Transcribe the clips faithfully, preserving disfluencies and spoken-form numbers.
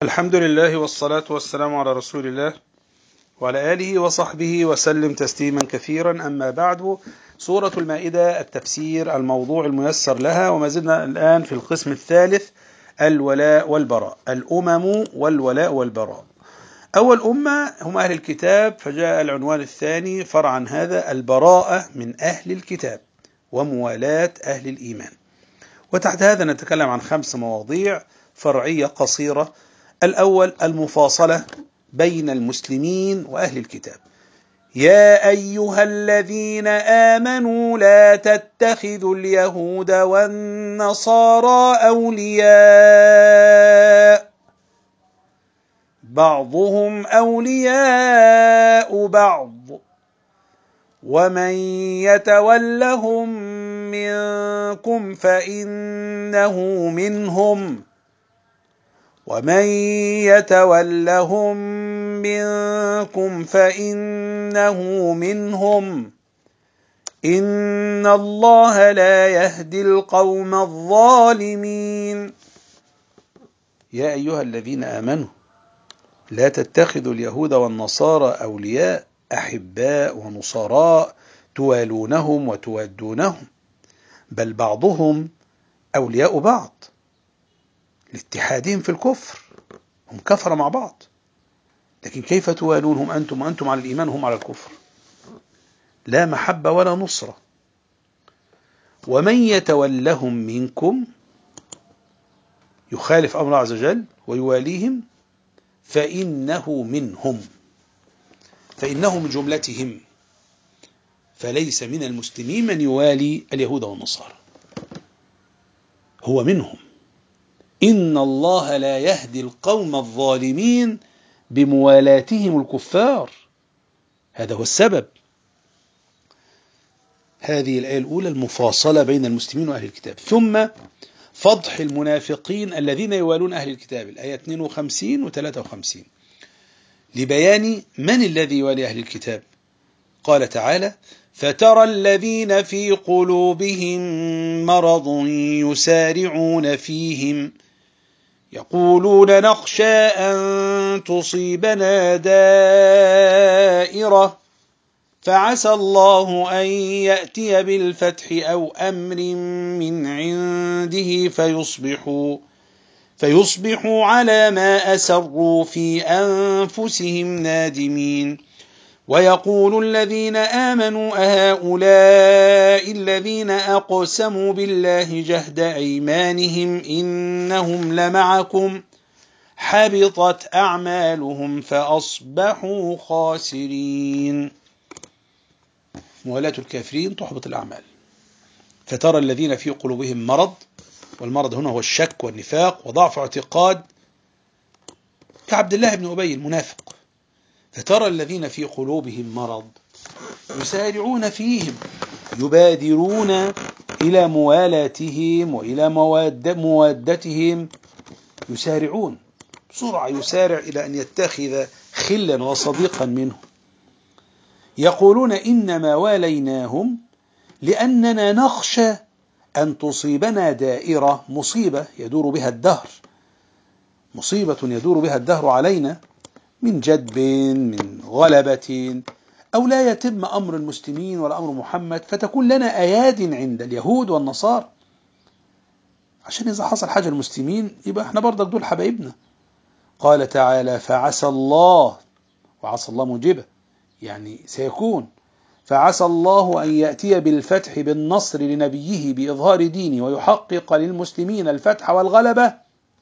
الحمد لله والصلاة والسلام على رسول الله وعلى آله وصحبه وسلم تسليما كثيرا. أما بعد، سورة المائدة التفسير الموضوع الميسر لها، وما زلنا الآن في القسم الثالث، الولاء والبراء، الأمم والولاء والبراء. أول أمة هم أهل الكتاب، فجاء العنوان الثاني فرعا هذا، البراءة من أهل الكتاب وموالاة أهل الإيمان. وتحت هذا نتكلم عن خمس مواضيع فرعية قصيرة. الأول المفاصلة بين المسلمين وأهل الكتاب. يا أيها الذين آمنوا لا تتخذوا اليهود والنصارى أولياء بعضهم أولياء بعض ومن يتولهم منكم فإنه منهم ومن يتولهم منكم فإنه منهم إن الله لا يهدي القوم الظالمين. يا أيها الذين آمنوا لا تتخذوا اليهود والنصارى أولياء أحباء ونصراء توالونهم وتودونهم، بل بعضهم أولياء بعض لاتحادهم في الكفر، هم كفر مع بعض، لكن كيف توالونهم أنتم وأنتم على الإيمان هم على الكفر؟ لا محبة ولا نصرة. ومن يتولهم منكم، يخالف أمر الله عز وجل ويواليهم، فإنه منهم، فإنه من جملتهم، فليس من المسلمين من يوالي اليهود والنصارى، هو منهم. إن الله لا يهدي القوم الظالمين بموالاتهم الكفار، هذا هو السبب. هذه الآية الأولى المفاصلة بين المسلمين وأهل الكتاب. ثم فضح المنافقين الذين يوالون أهل الكتاب، الآية اثنين وخمسين و ثلاثة وخمسين، لبيان من الذي يوالي أهل الكتاب. قال تعالى: فترى الذين في قلوبهم مرض يسارعون فيهم يقولون نخشى أن تصيبنا دائرة فعسى الله أن يأتي بالفتح أو أمر من عنده فيصبحوا فيصبحوا على ما أسروا في أنفسهم نادمين. ويقول الذين آمنوا أهؤلاء الذين أقسموا بالله جهد أيمانهم إنهم لمعكم حبطت أعمالهم فأصبحوا خاسرين. موالاة الكافرين تحبط الأعمال. فترى الذين في قلوبهم مرض، والمرض هنا هو الشك والنفاق وضعف اعتقاد، كعبد الله بن أبي المنافق. فترى الذين في قلوبهم مرض يسارعون فيهم، يبادرون إلى موالاتهم وإلى موادتهم، يسارعون بسرعة، يسارع إلى أن يتخذ خلا وصديقا منه. يقولون إنما واليناهم لأننا نخشى أن تصيبنا دائرة، مصيبة يدور بها الدهر، مصيبة يدور بها الدهر علينا من جدب، من غلبة، أو لا يتم أمر المسلمين ولا أمر محمد فتكون لنا أياد عند اليهود والنصارى، عشان إذا حصل حاجة المسلمين يبقى احنا برضك دول حبايبنا. قال تعالى: فعسى الله، وعسى الله موجبة يعني سيكون، فعسى الله أن يأتي بالفتح بالنصر لنبيه بإظهار دينه ويحقق للمسلمين الفتح والغلبة،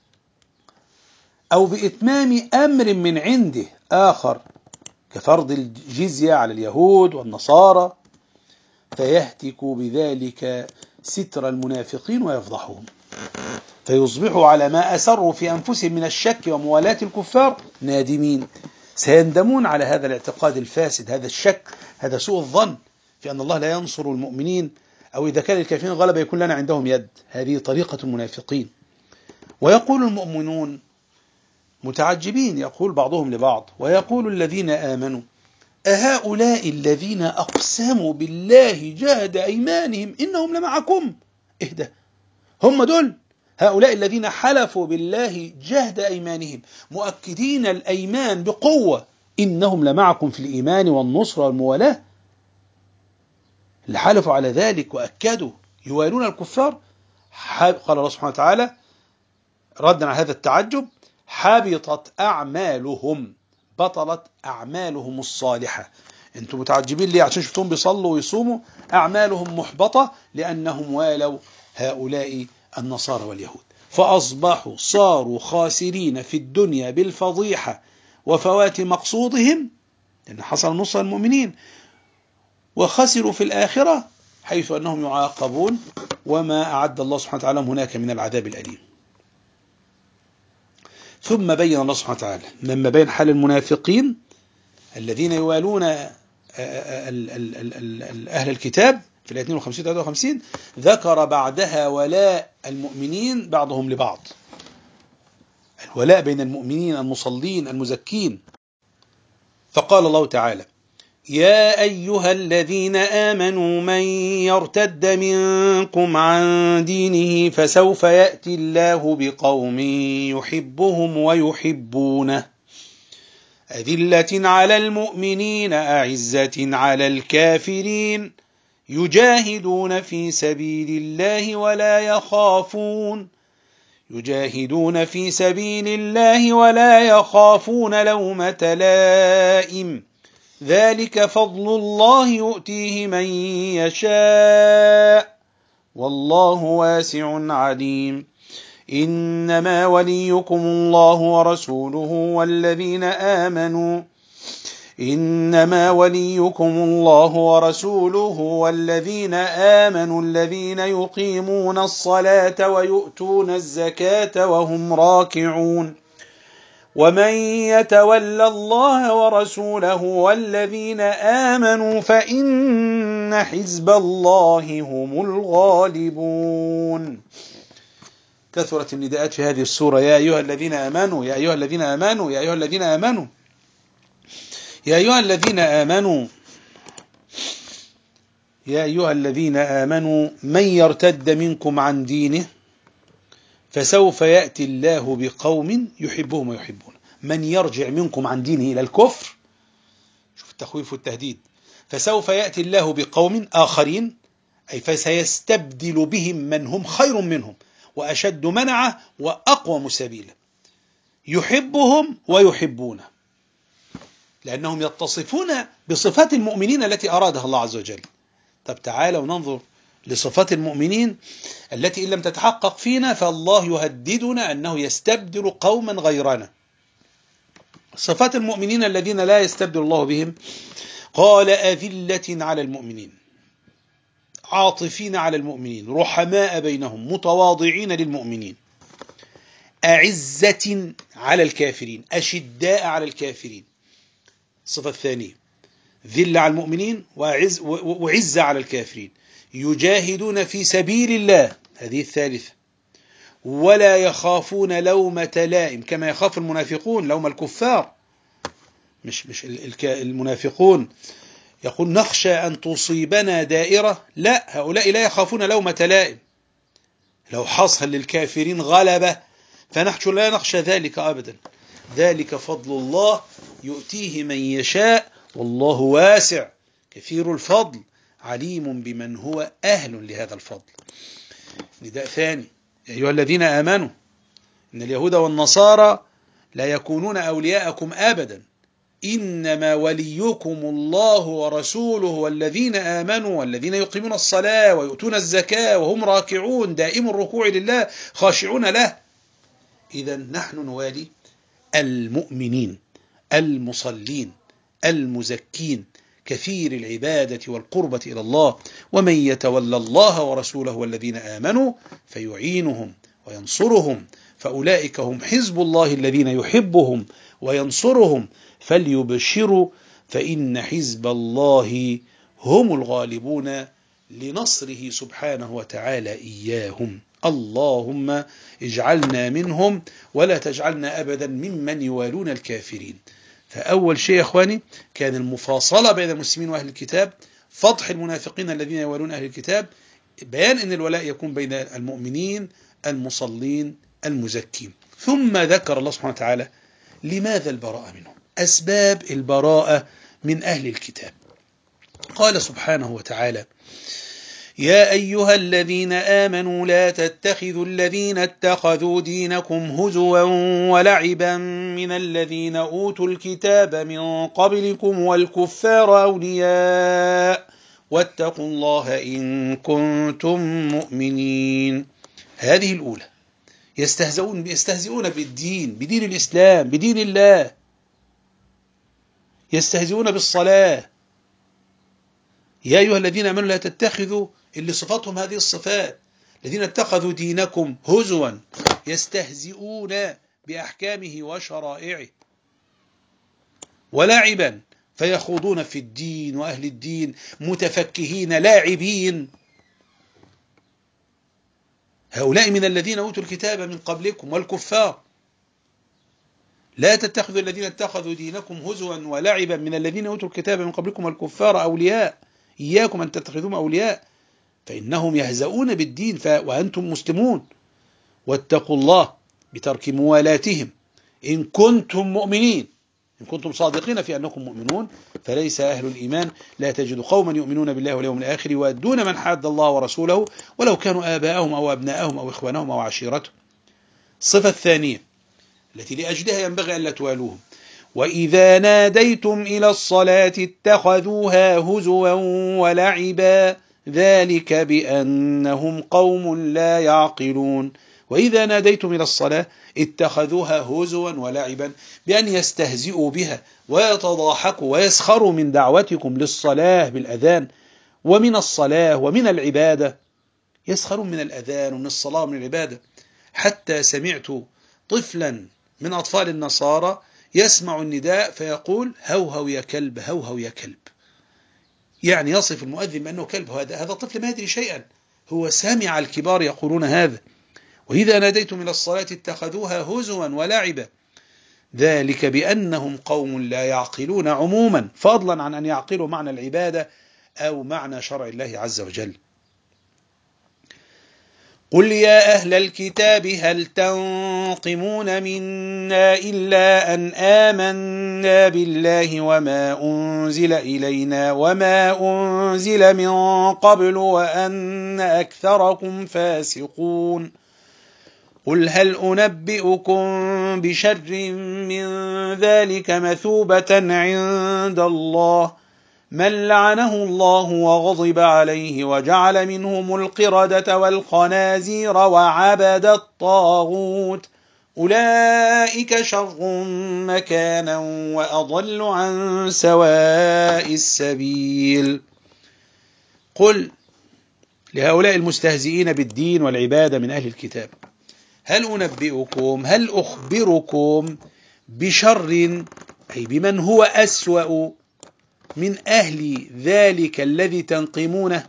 أو بإتمام أمر من عنده آخر كفرض الجزية على اليهود والنصارى، فيهتك بذلك ستر المنافقين ويفضحهم، فيصبحوا على ما أسروا في أنفسهم من الشك وموالاة الكفار نادمين، سيندمون على هذا الاعتقاد الفاسد، هذا الشك، هذا سوء الظن في أن الله لا ينصر المؤمنين، أو إذا كان الكافرين غلبة يكون لنا عندهم يد. هذه طريقة المنافقين. ويقول المؤمنون متعجبين، يقول بعضهم لبعض: ويقول الذين آمنوا أهؤلاء الذين أقسموا بالله جهد أيمانهم إنهم لمعكم. إهدى، هم دول هؤلاء الذين حلفوا بالله جهد أيمانهم مؤكدين الأيمان بقوة إنهم لمعكم في الإيمان والنصر والموالاة، اللي حلفوا على ذلك وأكدوا يوالون الكفار. قال الله سبحانه وتعالى ردا على هذا التعجب: حبطت أعمالهم، بطلت أعمالهم الصالحة. أنتم متعجبين ليه؟ عشان شفتهم بيصلوا ويصوموا؟ أعمالهم محبطة لأنهم والوا هؤلاء النصارى واليهود، فأصبحوا صاروا خاسرين في الدنيا بالفضيحة وفوات مقصودهم، لأن حصل نصر المؤمنين، وخسروا في الآخرة حيث أنهم يعاقبون وما أعد الله سبحانه وتعالى هناك من العذاب الأليم. ثم بين الله سبحانه وتعالى لما بين حال المنافقين الذين يوالون أهل الكتاب في الآية اثنين وخمسين ثلاثة وخمسين، ذكر بعدها ولاء المؤمنين بعضهم لبعض، الولاء بين المؤمنين المصلين المزكين. فقال الله تعالى: يا أيها الذين آمنوا من يرتد منكم عن دينه فسوف يأتي الله بقوم يحبهم ويحبونه أذلة على المؤمنين أعزة على الكافرين يجاهدون في سبيل الله ولا يخافون يجاهدون في سبيل الله ولا يخافون لومة لائم ذلك فضل الله يؤتيه من يشاء والله واسع عليم. إنما وليكم الله ورسوله والذين آمنوا إنما وليكم الله ورسوله والذين آمنوا الذين يقيمون الصلاة ويؤتون الزكاة وهم راكعون ومن يتولى الله ورسوله والذين آمنوا فإن حزب الله هم الغالبون. كثرت النداءات في هذه السورة: يا أيها الذين آمنوا يا أيها الذين آمنوا يا أيها الذين آمنوا يا أيها الذين آمنوا يا أيها الذين آمنوا من يرتد منكم عن دينه فسوف يأتي الله بقوم يحبهم ويحبون. من يرجع منكم عن دينه إلى الكفر، شوف التخويف والتهديد، فسوف يأتي الله بقوم آخرين، أي فسيستبدل بهم من هم خير منهم وأشد منعة وأقوم سبيلا، يحبهم ويحبونه، لأنهم يتصفون بصفات المؤمنين التي أرادها الله عز وجل. طب تعالوا ننظر لصفات المؤمنين التي إن لم تتحقق فينا فالله يهددنا أنه يستبدل قوما غيرنا. صفات المؤمنين الذين لا يستبدل الله بهم: قال أذلة على المؤمنين، عاطفين على المؤمنين، رحماء بينهم، متواضعين للمؤمنين، أعزة على الكافرين، أشداء على الكافرين. الصفة الثانية ذل على المؤمنين وعز وعزة على الكافرين، يجاهدون في سبيل الله، هذه الثالثة، ولا يخافون لومة لائم، كما يخاف المنافقون لوم الكفار. مش مش المنافقون يقول نخشى أن تصيبنا دائرة، لا، هؤلاء لا يخافون لومة لائم. لو حصل للكافرين غلبة فنحن لا نخشى ذلك أبدا. ذلك فضل الله يؤتيه من يشاء والله واسع كثير الفضل عليم بمن هو أهل لهذا الفضل. نداء ثاني: يا أيها الذين آمنوا إن اليهود والنصارى لا يكونون أولياءكم أبدا، إنما وليكم الله ورسوله والذين آمنوا والذين يقيمون الصلاة ويؤتون الزكاة وهم راكعون، دائم الركوع لله خاشعون له. إذا نحن نوالي المؤمنين المصلين المزكين كثير العبادة والقربة إلى الله. ومن يتولى الله ورسوله والذين آمنوا فيعينهم وينصرهم فأولئك هم حزب الله الذين يحبهم وينصرهم فليبشروا فإن حزب الله هم الغالبون لنصره سبحانه وتعالى إياهم. اللهم اجعلنا منهم ولا تجعلنا أبدا ممن يوالون الكافرين. فأول شيء يا أخواني كان المفاصلة بين المسلمين وأهل الكتاب، فضح المنافقين الذين يوالون أهل الكتاب، بيان أن الولاء يكون بين المؤمنين المصلين المزكين. ثم ذكر الله سبحانه وتعالى لماذا البراءة منهم، أسباب البراءة من أهل الكتاب. قال سبحانه وتعالى: يا أيها الذين آمنوا لا تتخذوا الذين اتخذوا دينكم هزوا ولعبا من الذين أوتوا الكتاب من قبلكم والكفار أولياء واتقوا الله إن كنتم مؤمنين. هذه الأولى، يستهزئون يستهزئون بالدين، بدين الإسلام، بدين الله، يستهزئون بالصلاة. يا أيها الذين آمنوا لا تتخذوا، اللي صفاتهم هذه الصفات، الذين اتخذوا دينكم هزوا، يستهزئون بأحكامه وشرائعه، ولعبا فيخوضون في الدين وأهل الدين متفكهين لاعبين. هؤلاء من الذين أوتوا الكتاب من قبلكم والكفار. لا تتخذوا الذين اتخذوا دينكم هزوا ولعبا من الذين أوتوا الكتاب من قبلكم والكفار أولياء. إياكم أن تتخذوهم أولياء فإنهم يهزؤون بالدين ف... وأنتم مسلمون. واتقوا الله بترك موالاتهم إن كنتم مؤمنين، إن كنتم صادقين في أنكم مؤمنون. فليس أهل الإيمان لا تجد قوما يؤمنون بالله واليوم الآخر يوادون من حاد الله ورسوله ولو كانوا آباءهم أو أبناءهم أو إخوانهم أو عشيرتهم. الصفة الثانية التي لأجلها ينبغي ألا توالوهم: وإذا ناديتم إلى الصلاة اتخذوها هزوا ولعبا ذلك بأنهم قوم لا يعقلون. وإذا ناديتم إلى الصلاة اتخذوها هزوا ولعبا، بأن يستهزئوا بها ويتضاحكوا ويسخروا من دعوتكم للصلاة بالأذان ومن الصلاة ومن العبادة. يسخرون من الأذان ومن الصلاة ومن العبادة. حتى سمعت طفلا من أطفال النصارى يسمع النداء فيقول: هوهو يا كلب، هوهو يا كلب، يعني يصف المؤذن بأنه كلب. هذا هذا طفل ما يدري شيئا، هو سمع الكبار يقولون هذا. وإذا ناديتم إلى الصلاة اتخذوها هزوا ولعبا ذلك بأنهم قوم لا يعقلون، عموما فضلا عن أن يعقلوا معنى العبادة أو معنى شرع الله عز وجل. قل يا أهل الكتاب هل تنقمون منا إلا أن آمنا بالله وما أنزل إلينا وما أنزل من قبل وأن أكثركم فاسقون. قل هل أنبئكم بشر من ذلك مثوبة عند الله من لعنه الله وغضب عليه وجعل منهم القردة والخنازير وعبد الطاغوت أولئك شر مكانا وأضل عن سواء السبيل. قل لهؤلاء المستهزئين بالدين والعبادة من أهل الكتاب: هل أنبئكم، هل أخبركم بشر، أي بمن هو أسوأ من أهل ذلك الذي تنقمونه،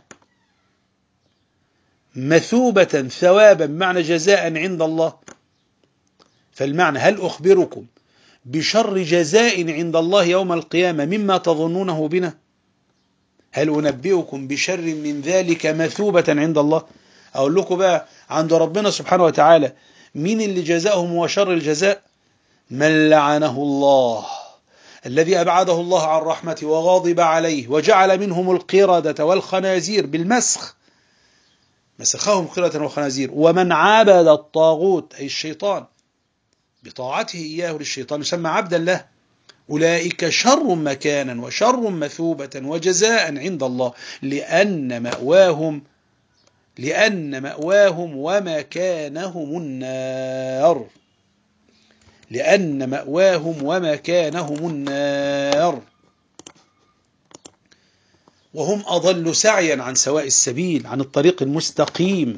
مثوبة ثوابا معنى جزاء عند الله. فالمعنى هل أخبركم بشر جزاء عند الله يوم القيامة مما تظنونه بنا؟ هل أنبئكم بشر من ذلك مثوبة عند الله؟ أقول لكم بقى عند ربنا سبحانه وتعالى مين اللي جزاؤهم هو شر الجزاء؟ من لعنه الله، الذي أبعده الله عن رحمته وغاضب عليه وجعل منهم القردة والخنازير بالمسخ، مسخهم قردة وخنازير. ومن عبد الطاغوت أي الشيطان بطاعته إياه للشيطان يسمى عبدا له. أولئك شر مكانا وشر مثوبة وجزاء عند الله لأن مأواهم لأن مأواهم ومكانهم النار لأن مأواهم ومكانهم النار وهم أضل سعيا عن سواء السبيل، عن الطريق المستقيم.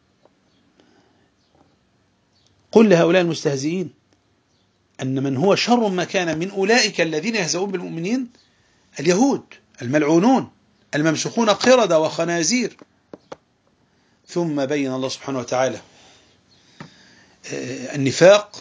قل لهؤلاء المستهزئين أن من هو شر مكانا من أولئك الذين يهزؤون بالمؤمنين اليهود الملعونون الممسخون قردة وخنازير. ثم بين الله سبحانه وتعالى النفاق،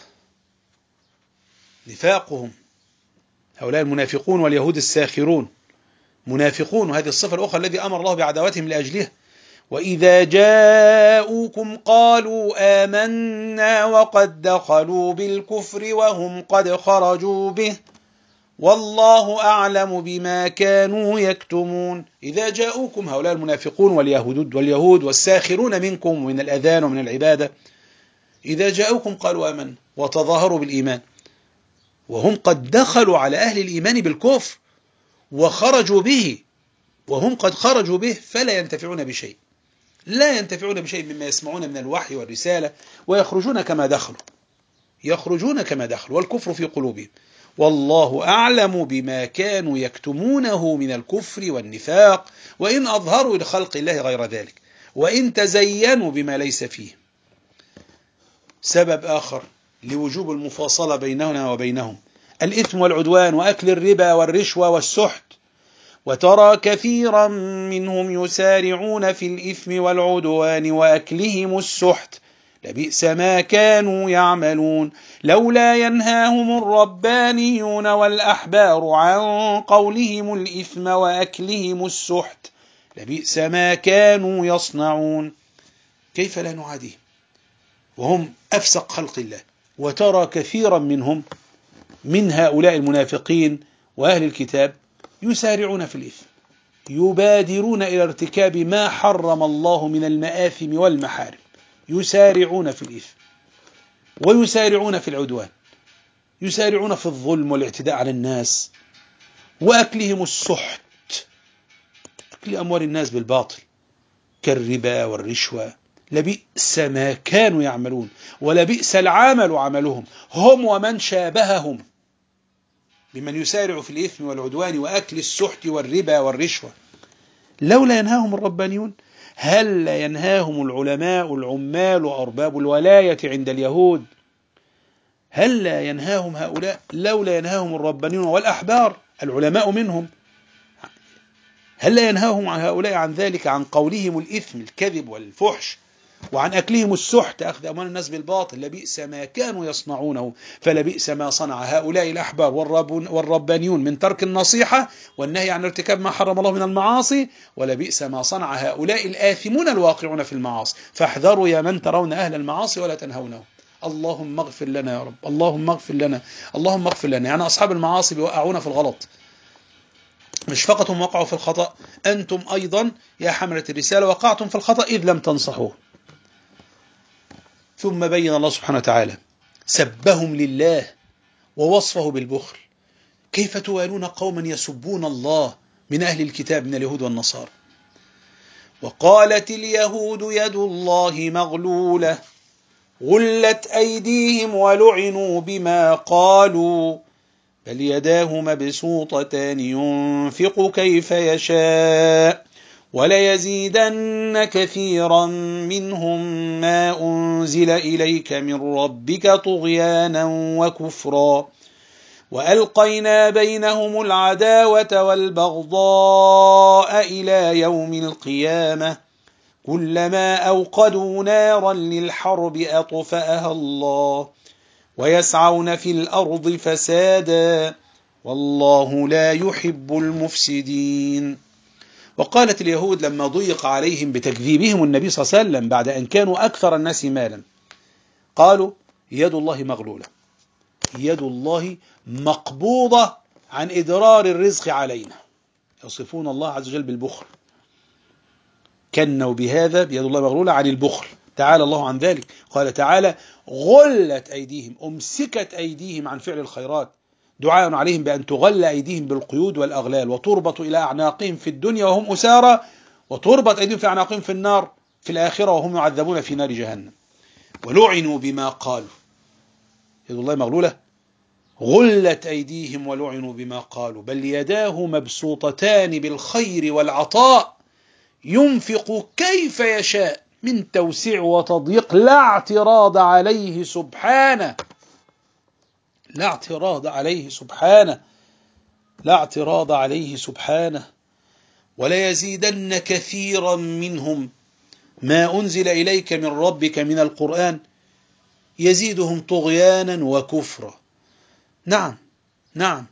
نفاقهم، هؤلاء المنافقون واليهود الساخرون منافقون، وهذه الصفة الأخرى الذي أمر الله بعداوتهم لأجلها. وإذا جاءوكم قالوا آمنا وقد دخلوا بالكفر وهم قد خرجوا به والله أعلم بما كانوا يكتمون. إذا جاءوكم هؤلاء المنافقون واليهود واليهود والساخرون منكم من الأذان ومن العبادة، إذا جاءوكم قالوا آمنا وتظاهروا بالإيمان وهم قد دخلوا على أهل الإيمان بالكفر وخرجوا به، وهم قد خرجوا به فلا ينتفعون بشيء، لا ينتفعون بشيء مما يسمعون من الوحي والرسالة، ويخرجون كما دخلوا، يخرجون كما دخلوا والكفر في قلوبهم. والله أعلم بما كانوا يكتمونه من الكفر والنفاق، وإن أظهروا لخلق الله غير ذلك، وإن تزينوا بما ليس فيه. سبب آخر لوجوب المفاصلة بيننا وبينهم الإثم والعدوان وأكل الربا والرشوة والسحت. وترى كثيرا منهم يسارعون في الإثم والعدوان وأكلهم السحت لبئس ما كانوا يعملون لولا ينهاهم الربانيون والأحبار عن قولهم الإثم وأكلهم السحت لبئس ما كانوا يصنعون. كيف لا نعاديهم وهم أفسق خلق الله؟ وترى كثيرا منهم من هؤلاء المنافقين وأهل الكتاب يسارعون في الإثم، يبادرون إلى ارتكاب ما حرم الله من المآثم والمحارم، يسارعون في الإثم ويسارعون في العدوان، يسارعون في الظلم والاعتداء على الناس وأكلهم السحت، أكل أموال الناس بالباطل كالربا والرشوة. لبئس ما كانوا يعملون ولبئس العمل عملهم هم ومن شابههم بمن يسارع في الإثم والعدوان وأكل السحت والربا والرشوة. لولا ينهاهم الربانيون، هل ينهاهم العلماء العمال وأرباب الولاية عند اليهود، هل ينهاهم هؤلاء؟ لولا ينهاهم الربانيون والأحبار العلماء منهم، هل ينهاهم عن هؤلاء عن ذلك، عن قولهم الإثم الكذب والفحش وعن أكلهم السحت أخذ أموال الناس بالباطل؟ لبئس ما كانوا يصنعونه، فلبئس ما صنع هؤلاء الأحبار والربانيون من ترك النصيحة والنهي عن ارتكاب ما حرم الله من المعاصي، ولبئس ما صنع هؤلاء الآثمون الواقعون في المعاصي. فاحذروا يا من ترون أهل المعاصي ولا تنهونه. اللهم اغفر لنا يا رب، اللهم اغفر لنا، اللهم اغفر لنا. يعني أصحاب المعاصي بيوقعونا في الغلط، مش فقط هم وقعوا في الخطأ، أنتم أيضا يا حملة الرسالة وقعتم في الخطأ إذ لم تنصحوه. ثم بين الله سبحانه وتعالى سبهم لله ووصفه بالبخل. كيف توالون قوما يسبون الله من أهل الكتاب من اليهود والنصارى؟ وقالت اليهود يد الله مغلولة غلت أيديهم ولعنوا بما قالوا بل يداه مبسوطتان ينفق كيف يشاء وليزيدن كثيرا منهم ما أنزل إليك من ربك طغيانا وكفرا وألقينا بينهم العداوة والبغضاء إلى يوم القيامة كلما أوقدوا نارا للحرب أطفأها الله ويسعون في الأرض فسادا والله لا يحب المفسدين. وقالت اليهود لما ضيق عليهم بتكذيبهم النبي صلى الله عليه وسلم بعد أن كانوا أكثر الناس مالا، قالوا يد الله مغلولة، يد الله مقبوضة عن إدرار الرزق علينا، يصفون الله عز وجل بالبخل، كنوا بهذا بيد الله مغلولة عن البخل. تعالى الله عن ذلك، قال تعالى غلت أيديهم، أمسكت أيديهم عن فعل الخيرات، دعاء عليهم بأن تغل أيديهم بالقيود والأغلال وتربط إلى أعناقهم في الدنيا وهم أسارى، وتربط أيديهم في أعناقهم في النار في الآخرة وهم يعذبون في نار جهنم. ولعنوا بما قالوا، يد الله مغلولة غلت أيديهم ولعنوا بما قالوا بل يداه مبسوطتان بالخير والعطاء ينفق كيف يشاء من توسيع وتضييق لا اعتراض عليه سبحانه، لا اعتراض عليه سبحانه، لا اعتراض عليه سبحانه. وليزيدن كثيرا منهم ما أنزل إليك من ربك من القرآن يزيدهم طغيانا وكفرا. نعم نعم.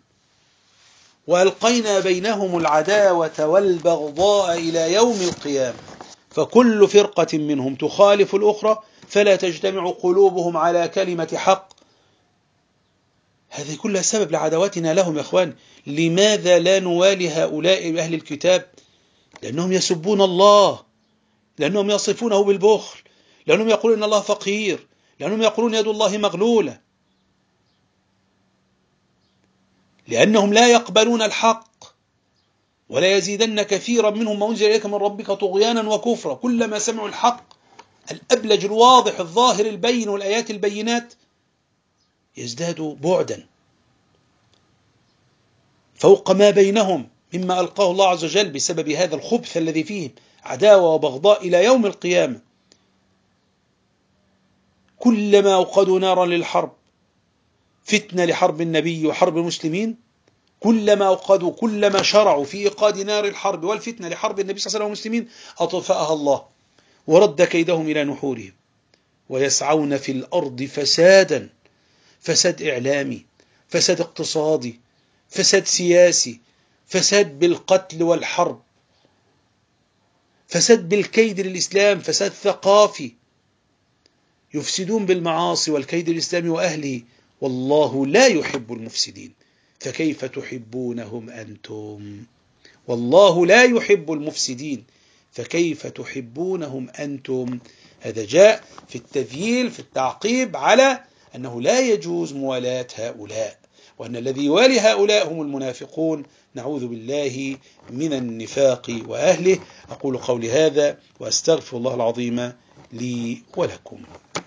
وألقينا بينهم العداوة والبغضاء إلى يوم القيامة فكل فرقة منهم تخالف الأخرى فلا تجتمع قلوبهم على كلمة حق. هذه كلها سبب لعداوتنا لهم يا أخوان. لماذا لا نوالي هؤلاء أهل الكتاب؟ لأنهم يسبون الله، لأنهم يصفونه بالبخل، لأنهم يقولون إن الله فقير، لأنهم يقولون يد الله مغلولة، لأنهم لا يقبلون الحق. ولا يزيدن كثيرا منهم ما أنزل إليك من ربك طغيانا وكفرا. كلما سمعوا الحق الأبلج الواضح الظاهر البين والآيات البينات يزدادوا بعدا فوق ما بينهم مما ألقاه الله عز وجل بسبب هذا الخبث الذي فيهم، عداوة وبغضاء إلى يوم القيامة. كلما أوقدوا نارا للحرب، فتنة لحرب النبي وحرب المسلمين، كلما أوقدوا كلما شرعوا في إيقاد نار الحرب والفتنة لحرب النبي صلى الله عليه وسلم والمسلمين أطفأها الله ورد كيدهم إلى نحورهم. ويسعون في الأرض فسادا، فساد إعلامي، فساد اقتصادي، فساد سياسي، فساد بالقتل والحرب، فساد بالكيد للإسلام، فساد ثقافي. يفسدون بالمعاصي والكيد الإسلامي وأهله، والله لا يحب المفسدين. فكيف تحبونهم أنتم؟ والله لا يحب المفسدين، فكيف تحبونهم أنتم؟ هذا جاء في التذييل في التعقيب على أنه لا يجوز موالاة هؤلاء، وأن الذي يوالي هؤلاء هم المنافقون. نعوذ بالله من النفاق وأهله. أقول قولي هذا وأستغفر الله العظيم لي ولكم.